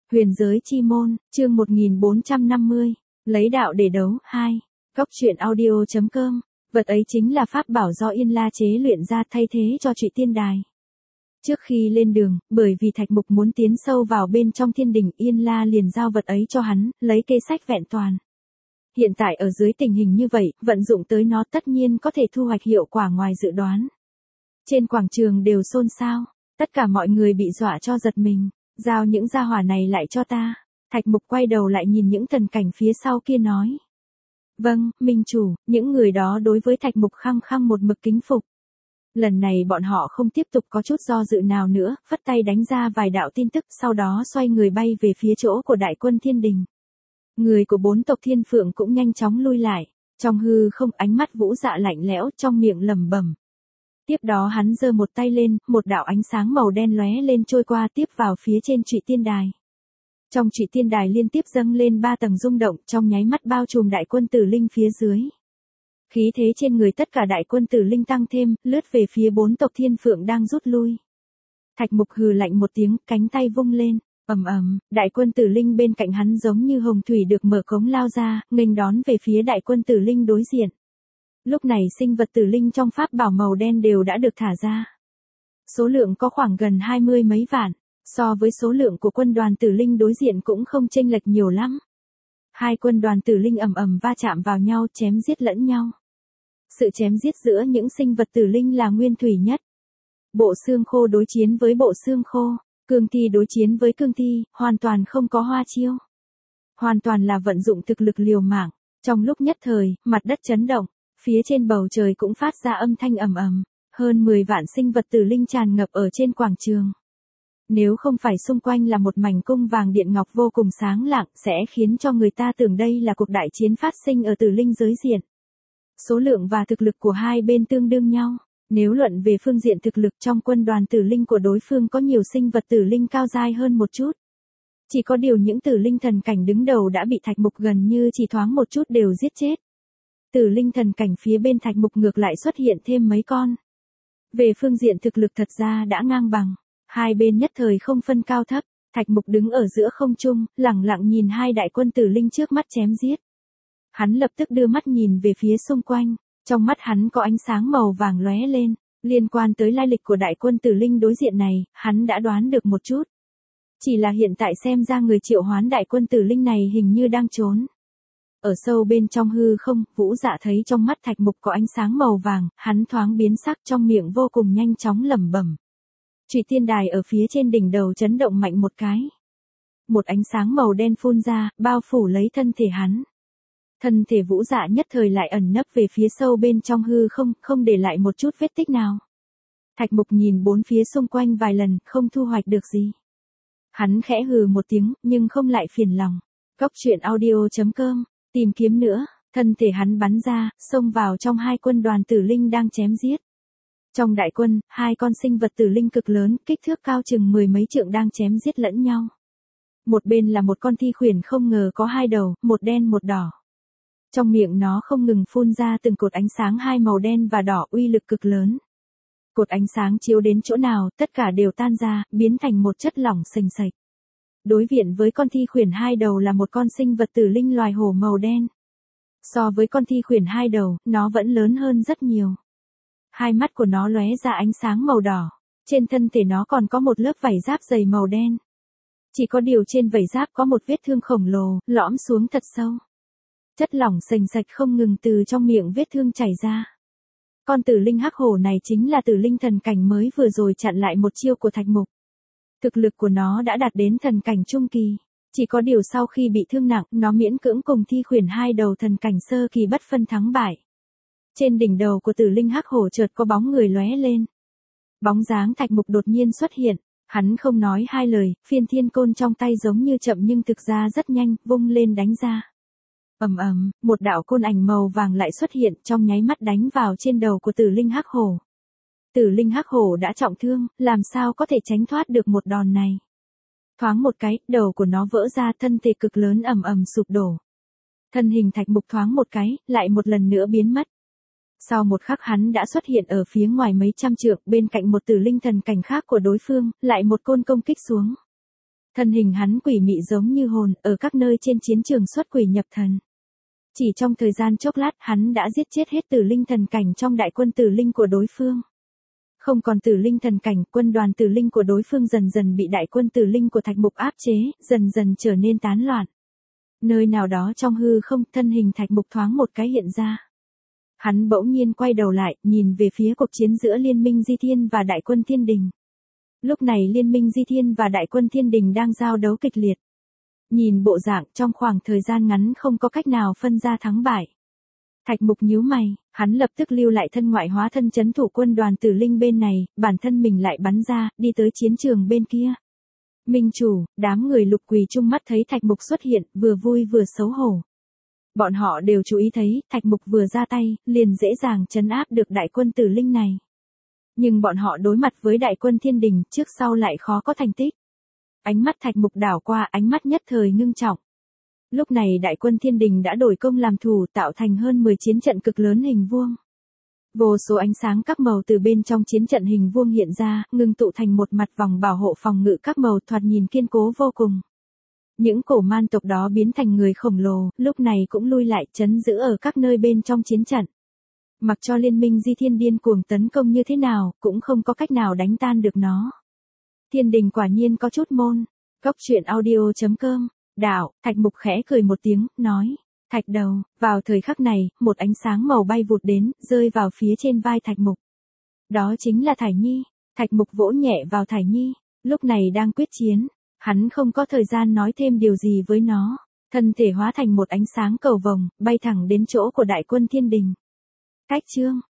Huyền giới chi môn, chương 1450, lấy đạo để đấu, 2. Góc truyện audio.com, vật ấy chính là pháp bảo do Yên La chế luyện ra thay thế cho Trụy Tiên Đài. Trước khi lên đường, bởi vì Thạch Mục muốn tiến sâu vào bên trong thiên đình, Yên La liền giao vật ấy cho hắn, lấy kế sách vẹn toàn. Hiện tại ở dưới tình hình như vậy, vận dụng tới nó tất nhiên có thể thu hoạch hiệu quả ngoài dự đoán. Trên quảng trường đều xôn xao, tất cả mọi người bị dọa cho giật mình. Giao những gia hỏa này lại cho ta. Thạch Mục quay đầu lại nhìn những thần cảnh phía sau kia nói. Vâng, minh chủ, những người đó đối với Thạch Mục khăng khăng một mực kính phục. Lần này bọn họ không tiếp tục có chút do dự nào nữa, phất tay đánh ra vài đạo tin tức, sau đó xoay người bay về phía chỗ của đại quân thiên đình. Người của 4 tộc thiên phượng cũng nhanh chóng lui lại, trong hư không ánh mắt Vũ Dạ lạnh lẽo, trong miệng lẩm bẩm. Tiếp đó hắn giơ một tay lên, một đạo ánh sáng màu đen lóe lên trôi qua tiếp vào phía trên Trụy Tiên Đài. Trong Trụy Tiên Đài liên tiếp dâng lên 3 tầng rung động, trong nháy mắt bao trùm đại quân tử linh phía dưới. Khí thế trên người tất cả đại quân tử linh tăng thêm, lướt về phía 4 tộc thiên phượng đang rút lui. Thạch Mục hừ lạnh một tiếng, cánh tay vung lên, ầm ầm, đại quân tử linh bên cạnh hắn giống như hồng thủy được mở cống lao ra, nghênh đón về phía đại quân tử linh đối diện. Lúc này sinh vật tử linh trong pháp bảo màu đen đều đã được thả ra. Số lượng có khoảng gần 20 mấy vạn, so với số lượng của quân đoàn tử linh đối diện cũng không chênh lệch nhiều lắm. Hai quân đoàn tử linh ầm ầm va chạm vào nhau, chém giết lẫn nhau. Sự chém giết giữa những sinh vật tử linh là nguyên thủy nhất. Bộ xương khô đối chiến với bộ xương khô, cương thi đối chiến với cương thi, hoàn toàn không có hoa chiêu. Hoàn toàn là vận dụng thực lực liều mạng. Trong lúc nhất thời, mặt đất chấn động. Phía trên bầu trời cũng phát ra âm thanh ầm ầm, hơn 10 vạn sinh vật tử linh tràn ngập ở trên quảng trường. Nếu không phải xung quanh là một mảnh cung vàng điện ngọc vô cùng sáng lạng, sẽ khiến cho người ta tưởng đây là cuộc đại chiến phát sinh ở tử linh giới diện. Số lượng và thực lực của hai bên tương đương nhau. Nếu luận về phương diện thực lực, trong quân đoàn tử linh của đối phương có nhiều sinh vật tử linh cao giai hơn một chút. Chỉ có điều những tử linh thần cảnh đứng đầu đã bị Thạch Mục gần như chỉ thoáng một chút đều giết chết. Tử linh thần cảnh phía bên Thạch Mục ngược lại xuất hiện thêm mấy con. Về phương diện thực lực thật ra đã ngang bằng. Hai bên nhất thời không phân cao thấp. Thạch Mục đứng ở giữa không trung, lẳng lặng nhìn hai đại quân tử linh trước mắt chém giết. Hắn lập tức đưa mắt nhìn về phía xung quanh. Trong mắt hắn có ánh sáng màu vàng lóe lên. Liên quan tới lai lịch của đại quân tử linh đối diện này, hắn đã đoán được một chút. Chỉ là hiện tại xem ra người triệu hoán đại quân tử linh này hình như đang trốn. Ở sâu bên trong hư không, Vũ Dạ thấy trong mắt Thạch Mục có ánh sáng màu vàng, hắn thoáng biến sắc, trong miệng vô cùng nhanh chóng lẩm bẩm. Trụy Tiên Đài ở phía trên đỉnh đầu chấn động mạnh một cái. Một ánh sáng màu đen phun ra, bao phủ lấy thân thể hắn. Thân thể Vũ Dạ nhất thời lại ẩn nấp về phía sâu bên trong hư không, không để lại một chút vết tích nào. Thạch Mục nhìn bốn phía xung quanh vài lần, không thu hoạch được gì. Hắn khẽ hừ một tiếng, nhưng không lại phiền lòng. Góc truyện audio.com, tìm kiếm nữa, thân thể hắn bắn ra, xông vào trong hai quân đoàn tử linh đang chém giết. Trong đại quân, hai con sinh vật tử linh cực lớn, kích thước cao chừng 10 mấy trượng đang chém giết lẫn nhau. Một bên là một con thi khuyển không ngờ có hai đầu, một đen một đỏ. Trong miệng nó không ngừng phun ra từng cột ánh sáng hai màu đen và đỏ, uy lực cực lớn. Cột ánh sáng chiếu đến chỗ nào, tất cả đều tan ra, biến thành một chất lỏng sền sệt. Đối diện với con thi khuyển hai đầu là một con sinh vật tử linh loài hổ màu đen. So với con thi khuyển hai đầu, nó vẫn lớn hơn rất nhiều. Hai mắt của nó lóe ra ánh sáng màu đỏ. Trên thân thể nó còn có một lớp vảy giáp dày màu đen. Chỉ có điều trên vảy giáp có một vết thương khổng lồ, lõm xuống thật sâu. Chất lỏng sền sệt không ngừng từ trong miệng vết thương chảy ra. Con tử linh hắc hổ này chính là tử linh thần cảnh mới vừa rồi chặn lại một chiêu của Thạch Mục. Thực lực của nó đã đạt đến thần cảnh trung kỳ. Chỉ có điều sau khi bị thương nặng, nó miễn cưỡng cùng thi khuyển hai đầu thần cảnh sơ kỳ bất phân thắng bại. Trên đỉnh đầu của tử linh hắc hổ chợt có bóng người lóe lên. Bóng dáng Thạch Mục đột nhiên xuất hiện. Hắn không nói hai lời, phiên thiên côn trong tay giống như chậm nhưng thực ra rất nhanh, vung lên đánh ra. Ầm ầm, một đạo côn ảnh màu vàng lại xuất hiện, trong nháy mắt đánh vào trên đầu của tử linh hắc hổ. Tử linh hắc hổ đã trọng thương, làm sao có thể tránh thoát được một đòn này. Thoáng một cái, đầu của nó vỡ ra, thân thể cực lớn ầm ầm sụp đổ. Thân hình Thạch Mục thoáng một cái, lại một lần nữa biến mất. Sau một khắc hắn đã xuất hiện ở phía ngoài mấy trăm trượng, bên cạnh một tử linh thần cảnh khác của đối phương, lại một côn công kích xuống. Thân hình hắn quỷ mị giống như hồn, ở các nơi trên chiến trường xuất quỷ nhập thần. Chỉ trong thời gian chốc lát hắn đã giết chết hết tử linh thần cảnh trong đại quân tử linh của đối phương. Không còn tử linh thần cảnh, quân đoàn tử linh của đối phương dần dần bị đại quân tử linh của Thạch Mục áp chế, dần dần trở nên tán loạn. Nơi nào đó trong hư không, thân hình Thạch Mục thoáng một cái hiện ra. Hắn bỗng nhiên quay đầu lại, nhìn về phía cuộc chiến giữa Liên minh Di Thiên và đại quân Thiên Đình. Lúc này Liên minh Di Thiên và đại quân Thiên Đình đang giao đấu kịch liệt. Nhìn bộ dạng trong khoảng thời gian ngắn không có cách nào phân ra thắng bại. Thạch Mục nhíu mày, hắn lập tức lưu lại thân ngoại hóa thân trấn thủ quân đoàn tử linh bên này, bản thân mình lại bắn ra, đi tới chiến trường bên kia. Minh chủ, đám người Lục Quỳ Trung mắt thấy Thạch Mục xuất hiện, vừa vui vừa xấu hổ. Bọn họ đều chú ý thấy, Thạch Mục vừa ra tay, liền dễ dàng trấn áp được đại quân tử linh này. Nhưng bọn họ đối mặt với đại quân Thiên Đình, trước sau lại khó có thành tích. Ánh mắt Thạch Mục đảo qua, ánh mắt nhất thời ngưng trọng. Lúc này đại quân Thiên Đình đã đổi công làm thủ, tạo thành hơn 10 chiến trận cực lớn hình vuông. Vô số ánh sáng các màu từ bên trong chiến trận hình vuông hiện ra, ngưng tụ thành một mặt vòng bảo hộ phòng ngự các màu thoạt nhìn kiên cố vô cùng. Những cổ man tộc đó biến thành người khổng lồ, lúc này cũng lui lại trấn giữ ở các nơi bên trong chiến trận. Mặc cho Liên minh Di Thiên điên cuồng tấn công như thế nào, cũng không có cách nào đánh tan được nó. Thiên Đình quả nhiên có chút môn. Cốc truyện audio.com. Đạo, Thạch Mục khẽ cười một tiếng, nói. Thạch đầu, vào thời khắc này, một ánh sáng màu bay vụt đến, rơi vào phía trên vai Thạch Mục. Đó chính là Thải Nhi. Thạch Mục vỗ nhẹ vào Thải Nhi, lúc này đang quyết chiến. Hắn không có thời gian nói thêm điều gì với nó. Thân thể hóa thành một ánh sáng cầu vồng, bay thẳng đến chỗ của đại quân Thiên Đình. Cách chương.